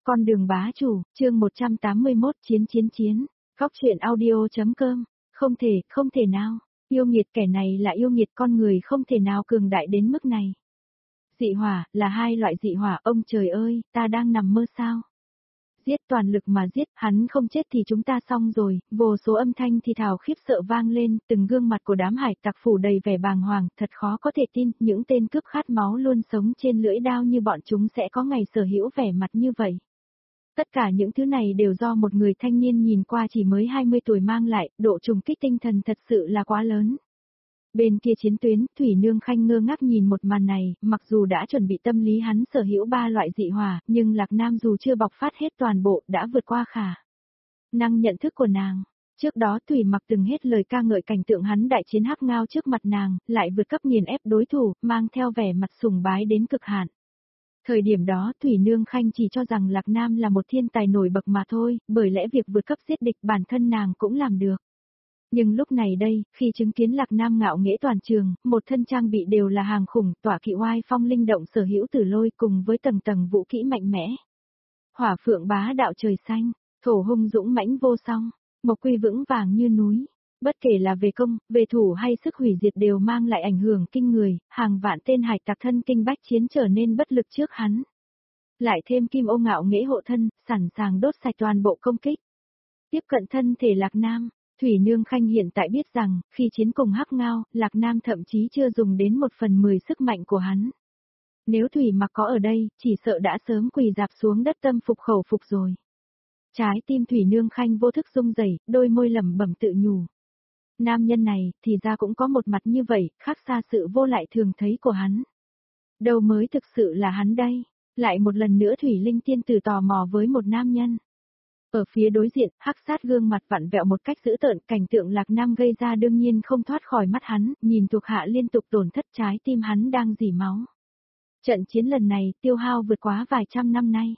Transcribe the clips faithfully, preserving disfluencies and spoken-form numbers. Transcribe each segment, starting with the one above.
Con đường bá chủ, chương một trăm tám mươi mốt chiến chiến chiến, góc truyện audio.com, không thể, không thể nào, yêu nghiệt kẻ này là yêu nghiệt con người không thể nào cường đại đến mức này. Dị hỏa, là hai loại dị hỏa, ông trời ơi, ta đang nằm mơ sao? Giết toàn lực mà giết, hắn không chết thì chúng ta xong rồi, vô số âm thanh thì thào khiếp sợ vang lên, từng gương mặt của đám hải tặc phủ đầy vẻ bàng hoàng, thật khó có thể tin, những tên cướp khát máu luôn sống trên lưỡi đao như bọn chúng sẽ có ngày sở hữu vẻ mặt như vậy. Tất cả những thứ này đều do một người thanh niên nhìn qua chỉ mới hai mươi tuổi mang lại, độ trùng kích tinh thần thật sự là quá lớn. Bên kia chiến tuyến, Thủy Nương Khanh ngơ ngác nhìn một màn này, mặc dù đã chuẩn bị tâm lý hắn sở hữu ba loại dị hỏa, nhưng Lạc Nam dù chưa bộc phát hết toàn bộ, đã vượt qua khả năng nhận thức của nàng. Trước đó Thủy Mặc từng hết lời ca ngợi cảnh tượng hắn đại chiến hắc ngao trước mặt nàng, lại vượt cấp nghiền ép đối thủ, mang theo vẻ mặt sùng bái đến cực hạn. Thời điểm đó Thủy Nương Khanh chỉ cho rằng Lạc Nam là một thiên tài nổi bật mà thôi, bởi lẽ việc vượt cấp giết địch bản thân nàng cũng làm được. Nhưng lúc này đây, khi chứng kiến Lạc Nam ngạo nghễ toàn trường, một thân trang bị đều là hàng khủng, tỏa kỵ oai phong linh động sở hữu tử lôi cùng với tầng tầng vũ kỹ mạnh mẽ. Hỏa phượng bá đạo trời xanh, thổ hung dũng mãnh vô song, mộc quy vững vàng như núi. Bất kể là về công, về thủ hay sức hủy diệt đều mang lại ảnh hưởng kinh người, hàng vạn tên hải tặc thân kinh bách chiến trở nên bất lực trước hắn. Lại thêm kim ô ngạo nghễ hộ thân, sẵn sàng đốt sạch toàn bộ công kích. Tiếp cận thân thể Lạc Nam. Thủy Nương Khanh hiện tại biết rằng, khi chiến cùng hắc ngao, Lạc Nam thậm chí chưa dùng đến một phần mười sức mạnh của hắn. Nếu Thủy Mặc có ở đây, chỉ sợ đã sớm quỳ dạp xuống đất tâm phục khẩu phục rồi. Trái tim Thủy Nương Khanh vô thức rung rẩy, đôi môi lẩm bẩm tự nhủ. Nam nhân này, thì ra cũng có một mặt như vậy, khác xa sự vô lại thường thấy của hắn. Đâu mới thực sự là hắn đây? Lại một lần nữa Thủy Linh tiên tử tò mò với một nam nhân. Ở phía đối diện, hắc sát gương mặt vặn vẹo một cách dữ tợn, cảnh tượng Lạc Nam gây ra đương nhiên không thoát khỏi mắt hắn, nhìn thuộc hạ liên tục tổn thất trái tim hắn đang rỉ máu. Trận chiến lần này, tiêu hao vượt quá vài trăm năm nay.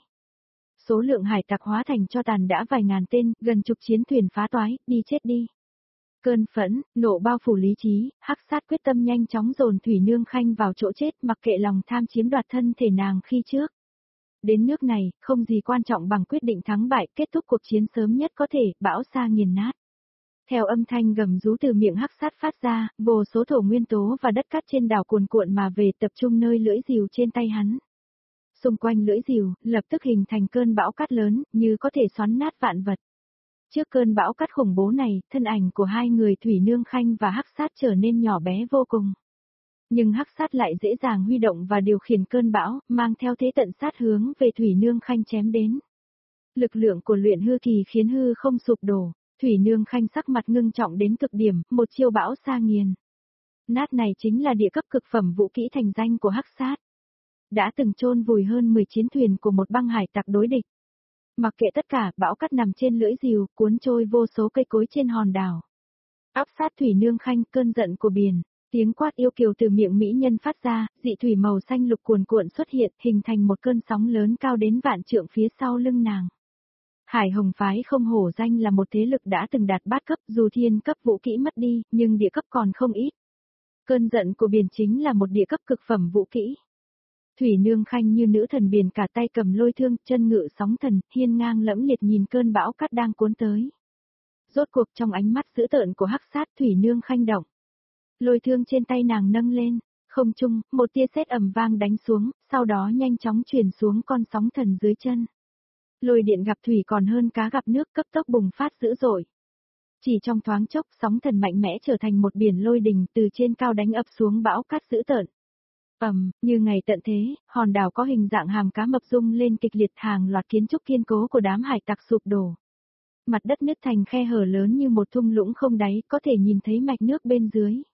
Số lượng hải tặc hóa thành cho tàn đã vài ngàn tên, gần chục chiến thuyền phá toái, đi chết đi. Cơn phẫn, nộ bao phủ lý trí, hắc sát quyết tâm nhanh chóng dồn Thủy Nương Khanh vào chỗ chết mặc kệ lòng tham chiếm đoạt thân thể nàng khi trước. Đến nước này, không gì quan trọng bằng quyết định thắng bại, kết thúc cuộc chiến sớm nhất có thể, bão xa nghiền nát. Theo âm thanh gầm rú từ miệng hắc sát phát ra, vô số thổ nguyên tố và đất cát trên đảo cuồn cuộn mà về tập trung nơi lưỡi rìu trên tay hắn. Xung quanh lưỡi rìu, lập tức hình thành cơn bão cát lớn, như có thể xoắn nát vạn vật. Trước cơn bão cát khủng bố này, thân ảnh của hai người Thủy Nương Khanh và hắc sát trở nên nhỏ bé vô cùng. Nhưng hắc sát lại dễ dàng huy động và điều khiển cơn bão, mang theo thế tận sát hướng về Thủy Nương Khanh chém đến. Lực lượng của luyện hư kỳ khiến hư không sụp đổ, Thủy Nương Khanh sắc mặt ngưng trọng đến cực điểm, một chiêu bão xa nghiền. Nát này chính là địa cấp cực phẩm vũ kỹ thành danh của hắc sát. Đã từng chôn vùi hơn mười chiến thuyền của một băng hải tặc đối địch. Mặc kệ tất cả, bão cát nằm trên lưỡi rìu, cuốn trôi vô số cây cối trên hòn đảo. Áp sát Thủy Nương Khanh, cơn giận của biển. Tiếng quát yêu kiều từ miệng mỹ nhân phát ra, dị thủy màu xanh lục cuồn cuộn xuất hiện, hình thành một cơn sóng lớn cao đến vạn trượng phía sau lưng nàng. Hải Hồng phái không hổ danh là một thế lực đã từng đạt bát cấp, dù thiên cấp vũ kỹ mất đi, nhưng địa cấp còn không ít. Cơn giận của biển chính là một địa cấp cực phẩm vũ kỹ. Thủy Nương Khanh như nữ thần biển cả tay cầm lôi thương, chân ngự sóng thần, hiên ngang lẫm liệt nhìn cơn bão cát đang cuốn tới. Rốt cuộc trong ánh mắt dữ tợn của hắc sát Thủy Nương Khanh động. Lôi thương trên tay nàng nâng lên, không trung, một tia sét ầm vang đánh xuống, sau đó nhanh chóng truyền xuống con sóng thần dưới chân. Lôi điện gặp thủy còn hơn cá gặp nước, cấp tốc bùng phát dữ dội. Chỉ trong thoáng chốc, sóng thần mạnh mẽ trở thành một biển lôi đình từ trên cao đánh ập xuống bão cát dữ tợn. Ầm, như ngày tận thế, hòn đảo có hình dạng hàm cá mập rung lên kịch liệt, hàng loạt kiến trúc kiên cố của đám hải tặc sụp đổ. Mặt đất nứt thành khe hở lớn như một thung lũng không đáy, có thể nhìn thấy mạch nước bên dưới.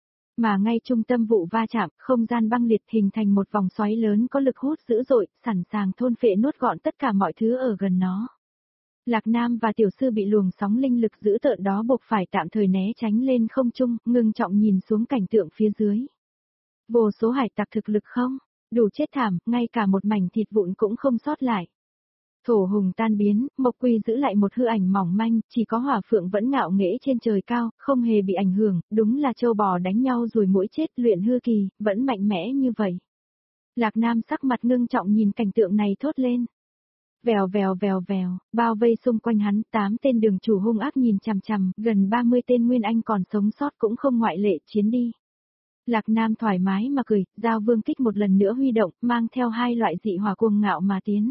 Mà ngay trung tâm vụ va chạm, không gian băng liệt hình thành một vòng xoáy lớn có lực hút dữ dội, sẵn sàng thôn phệ nuốt gọn tất cả mọi thứ ở gần nó. Lạc Nam và tiểu sư bị luồng sóng linh lực dữ tợn đó buộc phải tạm thời né tránh lên không trung, ngưng trọng nhìn xuống cảnh tượng phía dưới. Vô số hải tặc thực lực không, đủ chết thảm, ngay cả một mảnh thịt vụn cũng không sót lại. Thổ hùng tan biến, Mộc Quy giữ lại một hư ảnh mỏng manh, chỉ có Hỏa Phượng vẫn ngạo nghễ trên trời cao, không hề bị ảnh hưởng, đúng là châu bò đánh nhau rồi mũi chết, luyện hư kỳ, vẫn mạnh mẽ như vậy. Lạc Nam sắc mặt ngưng trọng nhìn cảnh tượng này thốt lên. Vèo vèo vèo vèo, bao vây xung quanh hắn, tám tên đường chủ hung ác nhìn chằm chằm, gần ba mươi tên Nguyên Anh còn sống sót cũng không ngoại lệ, chiến đi. Lạc Nam thoải mái mà cười, giao vương kích một lần nữa huy động, mang theo hai loại dị hỏa cuồng ngạo mà tiến.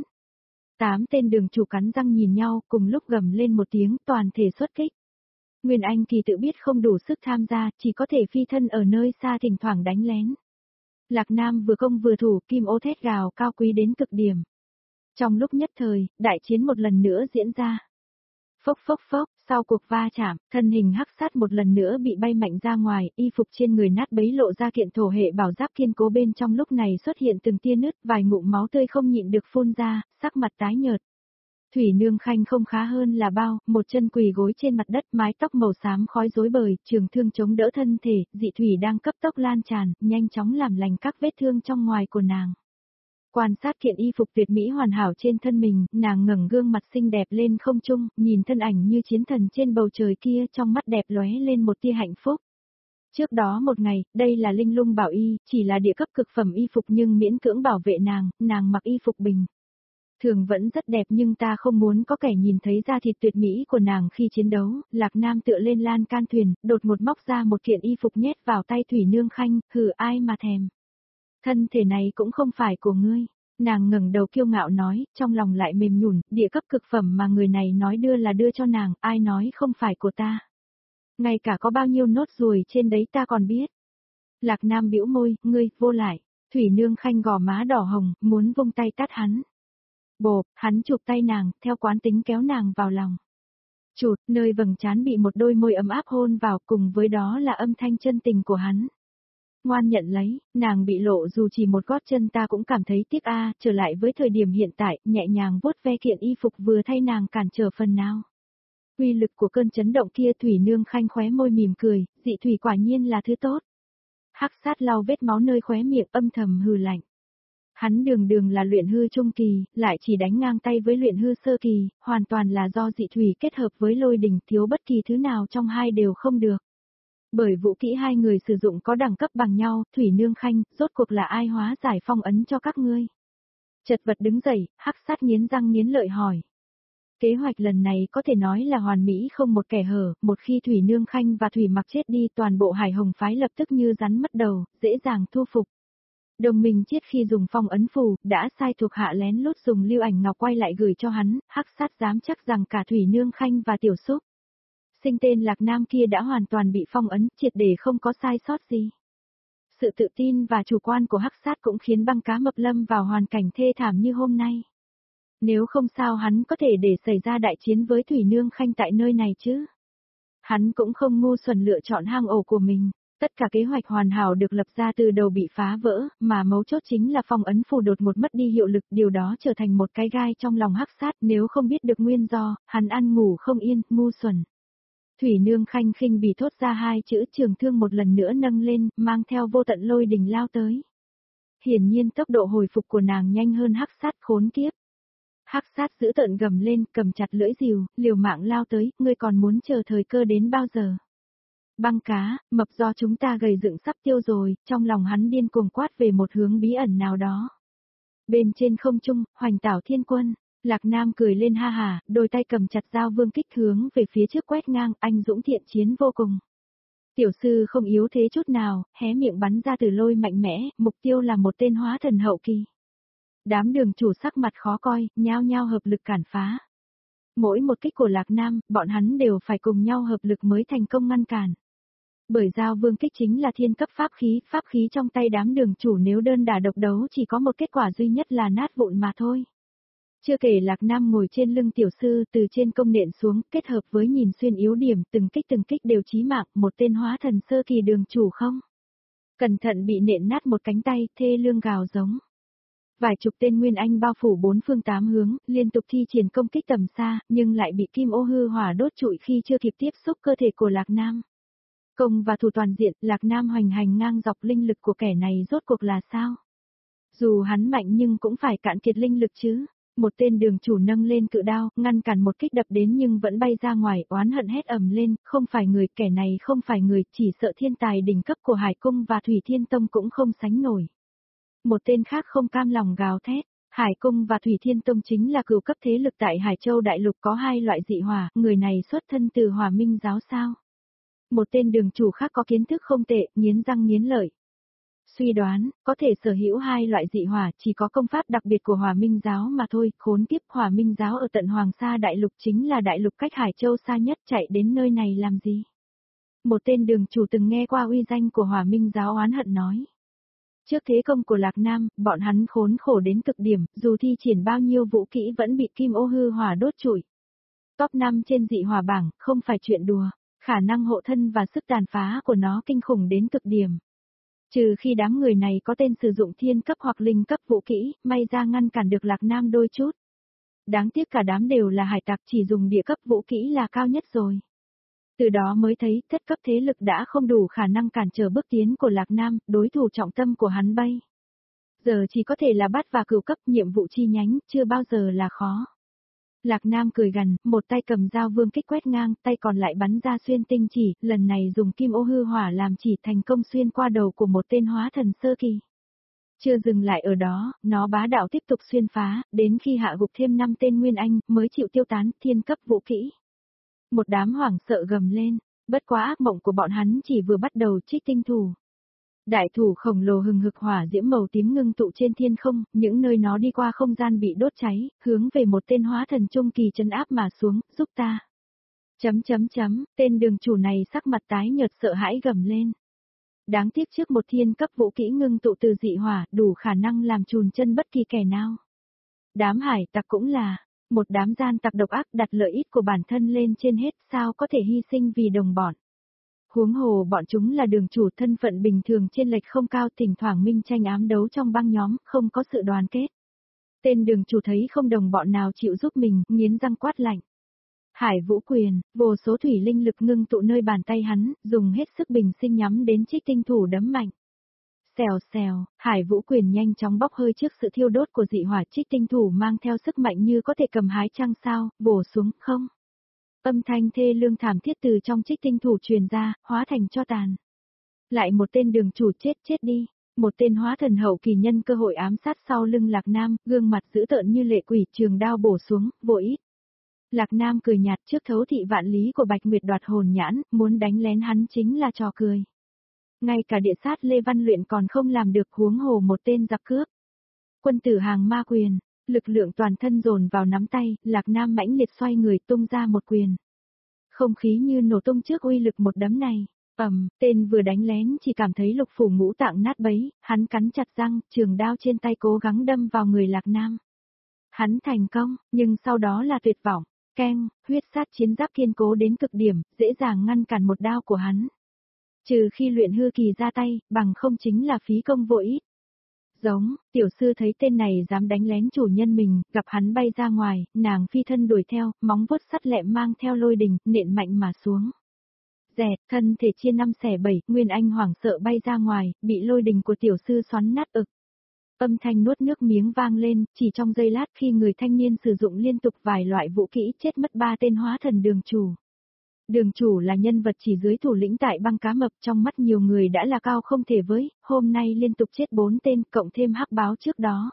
Tám tên đường chủ cắn răng nhìn nhau, cùng lúc gầm lên một tiếng, toàn thể xuất kích. Nguyên Anh kỳ tự biết không đủ sức tham gia, chỉ có thể phi thân ở nơi xa thỉnh thoảng đánh lén. Lạc Nam vừa công vừa thủ, kim ô thét gào cao quý đến cực điểm. Trong lúc nhất thời, đại chiến một lần nữa diễn ra. Phốc phốc phốc, sau cuộc va chạm, thân hình hắc sát một lần nữa bị bay mạnh ra ngoài, y phục trên người nát bấy lộ ra kiện thổ hệ bảo giáp kiên cố bên trong lúc này xuất hiện từng tia nứt, vài ngụm máu tươi không nhịn được phun ra, sắc mặt tái nhợt. Thủy Nương Khanh không khá hơn là bao, một chân quỳ gối trên mặt đất, mái tóc màu xám khói rối bời, trường thương chống đỡ thân thể, dị thủy đang cấp tốc lan tràn, nhanh chóng làm lành các vết thương trong ngoài của nàng. Quan sát kiện y phục tuyệt mỹ hoàn hảo trên thân mình, nàng ngẩng gương mặt xinh đẹp lên không trung, nhìn thân ảnh như chiến thần trên bầu trời kia, trong mắt đẹp lóe lên một tia hạnh phúc. Trước đó một ngày, đây là linh lung bảo y, chỉ là địa cấp cực phẩm y phục nhưng miễn cưỡng bảo vệ nàng, nàng mặc y phục bình thường vẫn rất đẹp nhưng ta không muốn có kẻ nhìn thấy da thịt tuyệt mỹ của nàng khi chiến đấu. Lạc Nam tựa lên lan can thuyền, đột ngột móc ra một kiện y phục nhét vào tay Thủy Nương Khanh, hừ ai mà thèm. Thân thể này cũng không phải của ngươi. Nàng ngẩng đầu kiêu ngạo nói, trong lòng lại mềm nhũn, địa cấp cực phẩm mà người này nói đưa là đưa cho nàng, ai nói không phải của ta. Ngay cả có bao nhiêu nốt ruồi trên đấy ta còn biết. Lạc Nam bĩu môi, ngươi, vô lại. Thủy Nương Khanh gò má đỏ hồng, muốn vung tay tát hắn. Bộp, hắn chụp tay nàng, theo quán tính kéo nàng vào lòng. Chụt, nơi vầng trán bị một đôi môi ấm áp hôn vào, cùng với đó là âm thanh chân tình của hắn. Ngoan nhận lấy, nàng bị lộ dù chỉ một gót chân ta cũng cảm thấy tiếc a, trở lại với thời điểm hiện tại, nhẹ nhàng vuốt ve kiện y phục vừa thay nàng cản trở phần nào. Uy lực của cơn chấn động kia Thủy Nương Khanh khóe môi mỉm cười, dị thủy quả nhiên là thứ tốt. Hắc sát lau vết máu nơi khóe miệng âm thầm hừ lạnh. Hắn đường đường là luyện hư trung kỳ, lại chỉ đánh ngang tay với luyện hư sơ kỳ, hoàn toàn là do dị thủy kết hợp với lôi đình, thiếu bất kỳ thứ nào trong hai đều không được. Bởi vũ kỹ hai người sử dụng có đẳng cấp bằng nhau, Thủy Nương Khanh, rốt cuộc là ai hóa giải phong ấn cho các ngươi? Chật vật đứng dậy, hắc sát nghiến răng nghiến lợi hỏi. Kế hoạch lần này có thể nói là hoàn mỹ không một kẻ hở, một khi Thủy Nương Khanh và Thủy Mặc chết đi toàn bộ Hải Hồng phái lập tức như rắn mất đầu, dễ dàng thu phục. Đồng minh chết khi dùng phong ấn phù, đã sai thuộc hạ lén lút dùng lưu ảnh ngọc quay lại gửi cho hắn, hắc sát dám chắc rằng cả Thủy Nương Khanh và Tiểu Xúc Sinh tên Lạc Nam kia đã hoàn toàn bị phong ấn, triệt để không có sai sót gì. Sự tự tin và chủ quan của hắc sát cũng khiến băng cá mập lâm vào hoàn cảnh thê thảm như hôm nay. Nếu không sao hắn có thể để xảy ra đại chiến với Thủy Nương Khanh tại nơi này chứ. Hắn cũng không ngu xuẩn lựa chọn hang ổ của mình. Tất cả kế hoạch hoàn hảo được lập ra từ đầu bị phá vỡ, mà mấu chốt chính là phong ấn phù đột ngột mất đi hiệu lực, điều đó trở thành một cái gai trong lòng hắc sát, nếu không biết được nguyên do, hắn ăn ngủ không yên, ngu xuẩn. Thủy Nương Khanh khinh bỉ thốt ra hai chữ trường thương một lần nữa nâng lên, mang theo vô tận lôi đình lao tới. Hiển nhiên tốc độ hồi phục của nàng nhanh hơn hắc sát khốn kiếp. Hắc sát giữ tợn gầm lên, cầm chặt lưỡi rìu, liều mạng lao tới, ngươi còn muốn chờ thời cơ đến bao giờ? Băng cá, mập do chúng ta gầy dựng sắp tiêu rồi, trong lòng hắn điên cuồng quát về một hướng bí ẩn nào đó. Bên trên không trung, hoành tảo thiên quân, Lạc Nam cười lên ha hà, đôi tay cầm chặt dao vương kích hướng về phía trước quét ngang, anh dũng thiện chiến vô cùng. Tiểu sư không yếu thế chút nào, hé miệng bắn ra từ lôi mạnh mẽ, mục tiêu là một tên hóa thần hậu kỳ. Đám đường chủ sắc mặt khó coi, nhao nhao hợp lực cản phá. Mỗi một kích của Lạc Nam, bọn hắn đều phải cùng nhau hợp lực mới thành công ngăn cản. Bởi dao vương kích chính là thiên cấp pháp khí, pháp khí trong tay đám đường chủ nếu đơn đả độc đấu chỉ có một kết quả duy nhất là nát vụn mà thôi. Chưa kể Lạc Nam ngồi trên lưng tiểu sư từ trên công nện xuống, kết hợp với nhìn xuyên yếu điểm, từng kích từng kích đều chí mạng, một tên hóa thần sơ kỳ đường chủ không. Cẩn thận bị nện nát một cánh tay, thê lương gào giống. Vài chục tên Nguyên Anh bao phủ bốn phương tám hướng, liên tục thi triển công kích tầm xa, nhưng lại bị kim ô hư hỏa đốt trụi khi chưa kịp tiếp xúc cơ thể của Lạc Nam. Công và thủ toàn diện, Lạc Nam hoành hành ngang dọc linh lực của kẻ này rốt cuộc là sao? Dù hắn mạnh nhưng cũng phải cạn kiệt linh lực chứ. Một tên đường chủ nâng lên cự đao, ngăn cản một kích đập đến nhưng vẫn bay ra ngoài, oán hận hét ầm lên, không phải người, kẻ này không phải người, chỉ sợ thiên tài đỉnh cấp của Hải Cung và Thủy Thiên Tông cũng không sánh nổi. Một tên khác không cam lòng gào thét, Hải Cung và Thủy Thiên Tông chính là cửu cấp thế lực tại Hải Châu Đại Lục, có hai loại dị hỏa, người này xuất thân từ Hỏa Minh giáo sao? Một tên đường chủ khác có kiến thức không tệ, nghiến răng nghiến lợi. Suy đoán, có thể sở hữu hai loại dị hỏa, chỉ có công pháp đặc biệt của Hỏa Minh giáo mà thôi, khốn kiếp, Hỏa Minh giáo ở tận Hoàng Sa Đại Lục chính là đại lục cách Hải Châu xa nhất, chạy đến nơi này làm gì? Một tên đường chủ từng nghe qua uy danh của Hỏa Minh giáo oán hận nói. Trước thế công của Lạc Nam, bọn hắn khốn khổ đến cực điểm, dù thi triển bao nhiêu vũ kỹ vẫn bị kim ô hư hỏa đốt trụi. Top năm trên dị hỏa bảng, không phải chuyện đùa, khả năng hộ thân và sức tàn phá của nó kinh khủng đến cực điểm. Trừ khi đám người này có tên sử dụng thiên cấp hoặc linh cấp vũ kỹ, may ra ngăn cản được Lạc Nam đôi chút. Đáng tiếc cả đám đều là hải tặc, chỉ dùng địa cấp vũ kỹ là cao nhất rồi. Từ đó mới thấy thất cấp thế lực đã không đủ khả năng cản trở bước tiến của Lạc Nam, đối thủ trọng tâm của hắn bay. Giờ chỉ có thể là bắt và cửu cấp, nhiệm vụ chi nhánh, chưa bao giờ là khó. Lạc Nam cười gằn, một tay cầm dao vương kích quét ngang, tay còn lại bắn ra xuyên tinh chỉ, lần này dùng kim ô hư hỏa làm chỉ, thành công xuyên qua đầu của một tên hóa thần sơ kỳ. Chưa dừng lại ở đó, nó bá đạo tiếp tục xuyên phá, đến khi hạ gục thêm năm tên nguyên anh, mới chịu tiêu tán thiên cấp vũ kỹ. Một đám hoảng sợ gầm lên, bất quá ác mộng của bọn hắn chỉ vừa bắt đầu, trích tinh thủ. Đại thủ khổng lồ hừng hực hỏa diễm màu tím ngưng tụ trên thiên không, những nơi nó đi qua không gian bị đốt cháy, hướng về một tên hóa thần trung kỳ trấn áp mà xuống, giúp ta. Chấm chấm chấm, tên đường chủ này sắc mặt tái nhợt sợ hãi gầm lên. Đáng tiếc trước một thiên cấp vũ kỹ ngưng tụ từ dị hỏa, đủ khả năng làm chùn chân bất kỳ kẻ nào. Đám hải tặc cũng là, một đám gian tặc độc ác, đặt lợi ích của bản thân lên trên hết, sao có thể hy sinh vì đồng bọn. Huống hồ bọn chúng là đường chủ, thân phận bình thường trên lệch không cao, thỉnh thoảng minh tranh ám đấu trong băng nhóm, không có sự đoàn kết. Tên đường chủ thấy không đồng bọn nào chịu giúp mình, nghiến răng quát lạnh. Hải Vũ Quyền, vô số thủy linh lực ngưng tụ nơi bàn tay hắn, dùng hết sức bình sinh nhắm đến trích tinh thủ đấm mạnh. Xèo xèo, Hải Vũ Quyền nhanh chóng bốc hơi trước sự thiêu đốt của dị hỏa, trích tinh thủ mang theo sức mạnh như có thể cầm hái trăng sao, bổ xuống, không. Âm thanh thê lương thảm thiết từ trong trích tinh thủ truyền ra, hóa thành tro tàn. Lại một tên đường chủ chết chết đi, một tên hóa thần hậu kỳ nhân cơ hội ám sát sau lưng Lạc Nam, gương mặt dữ tợn như lệ quỷ, trường đao bổ xuống, vội ít. Lạc Nam cười nhạt, trước thấu thị vạn lý của Bạch Nguyệt đoạt hồn nhãn, muốn đánh lén hắn chính là trò cười. Ngay cả địa sát Lê Văn Luyện còn không làm được, huống hồ một tên giặc cướp. Quân tử hàng ma quyền, lực lượng toàn thân dồn vào nắm tay, Lạc Nam mãnh liệt xoay người tung ra một quyền. Không khí như nổ tung trước uy lực một đấm này. Ầm, tên vừa đánh lén chỉ cảm thấy lục phủ ngũ tạng nát bấy, hắn cắn chặt răng, trường đao trên tay cố gắng đâm vào người Lạc Nam. Hắn thành công, nhưng sau đó là tuyệt vọng. Keng, huyết sát chiến giáp kiên cố đến cực điểm, dễ dàng ngăn cản một đao của hắn. Trừ khi luyện hư kỳ ra tay, bằng không chính là phí công vô ích. Giống, tiểu sư thấy tên này dám đánh lén chủ nhân mình, gặp hắn bay ra ngoài, nàng phi thân đuổi theo, móng vuốt sắt lẹm mang theo lôi đình, nện mạnh mà xuống. Dẹt, thân thể chia năm xẻ bảy, Nguyên Anh hoảng sợ bay ra ngoài, bị lôi đình của tiểu sư xoắn nát ực. Âm thanh nuốt nước miếng vang lên, chỉ trong giây lát khi người thanh niên sử dụng liên tục vài loại vũ kỹ, chết mất ba tên hóa thần đường chủ. Đường chủ là nhân vật chỉ dưới thủ lĩnh tại băng cá mập, trong mắt nhiều người đã là cao không thể với, hôm nay liên tục chết bốn tên, cộng thêm hắc báo trước đó.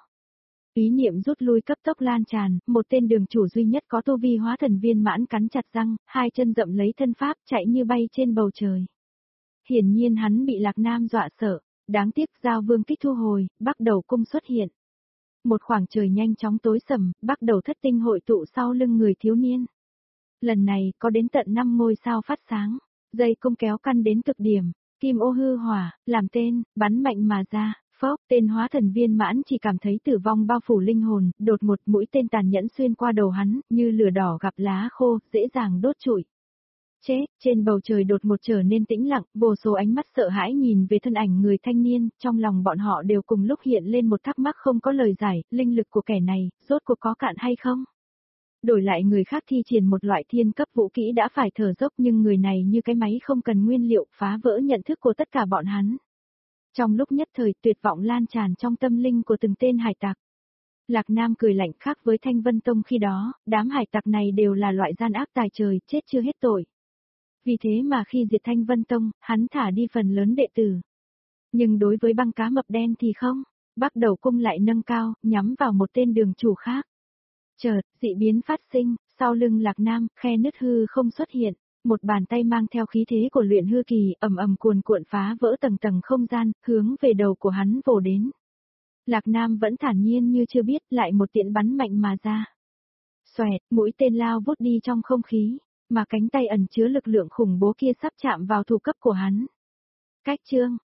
Ý niệm rút lui cấp tốc lan tràn, một tên đường chủ duy nhất có tu vi hóa thần viên mãn cắn chặt răng, hai chân dậm lấy thân pháp, chạy như bay trên bầu trời. Hiển nhiên hắn bị Lạc Nam dọa sợ, đáng tiếc giao vương kích thu hồi, bắt đầu cung xuất hiện. Một khoảng trời nhanh chóng tối sầm, bắt đầu thất tinh hội tụ sau lưng người thiếu niên. Lần này có đến tận năm ngôi sao phát sáng, dây cung kéo căn đến cực điểm, kim ô hư hỏa, làm tên, bắn mạnh mà ra, phốc, tên hóa thần viên mãn chỉ cảm thấy tử vong bao phủ linh hồn, đột một mũi tên tàn nhẫn xuyên qua đầu hắn, như lửa đỏ gặp lá khô, dễ dàng đốt trụi. Chết, trên bầu trời đột một trở nên tĩnh lặng, vô số ánh mắt sợ hãi nhìn về thân ảnh người thanh niên, trong lòng bọn họ đều cùng lúc hiện lên một thắc mắc không có lời giải, linh lực của kẻ này, rốt cuộc có cạn hay không? Đổi lại người khác thi triển một loại thiên cấp vũ kỹ đã phải thở dốc, nhưng người này như cái máy không cần nguyên liệu, phá vỡ nhận thức của tất cả bọn hắn. Trong lúc nhất thời, tuyệt vọng lan tràn trong tâm linh của từng tên hải tặc. Lạc Nam cười lạnh, khác với Thanh Vân Tông khi đó, đám hải tặc này đều là loại gian ác tài trời, chết chưa hết tội. Vì thế mà khi diệt Thanh Vân Tông, hắn thả đi phần lớn đệ tử. Nhưng đối với băng cá mập đen thì không. Bắc đầu cung lại nâng cao, nhắm vào một tên đường chủ khác. Chợt, dị biến phát sinh, sau lưng Lạc Nam, khe nứt hư không xuất hiện, một bàn tay mang theo khí thế của luyện hư kỳ, ầm ầm cuồn cuộn phá vỡ tầng tầng không gian, hướng về đầu của hắn vồ đến. Lạc Nam vẫn thản nhiên như chưa biết, lại một tiễn bắn mạnh mà ra. Xoẹt, mũi tên lao vút đi trong không khí, mà cánh tay ẩn chứa lực lượng khủng bố kia sắp chạm vào thủ cấp của hắn. Cách chương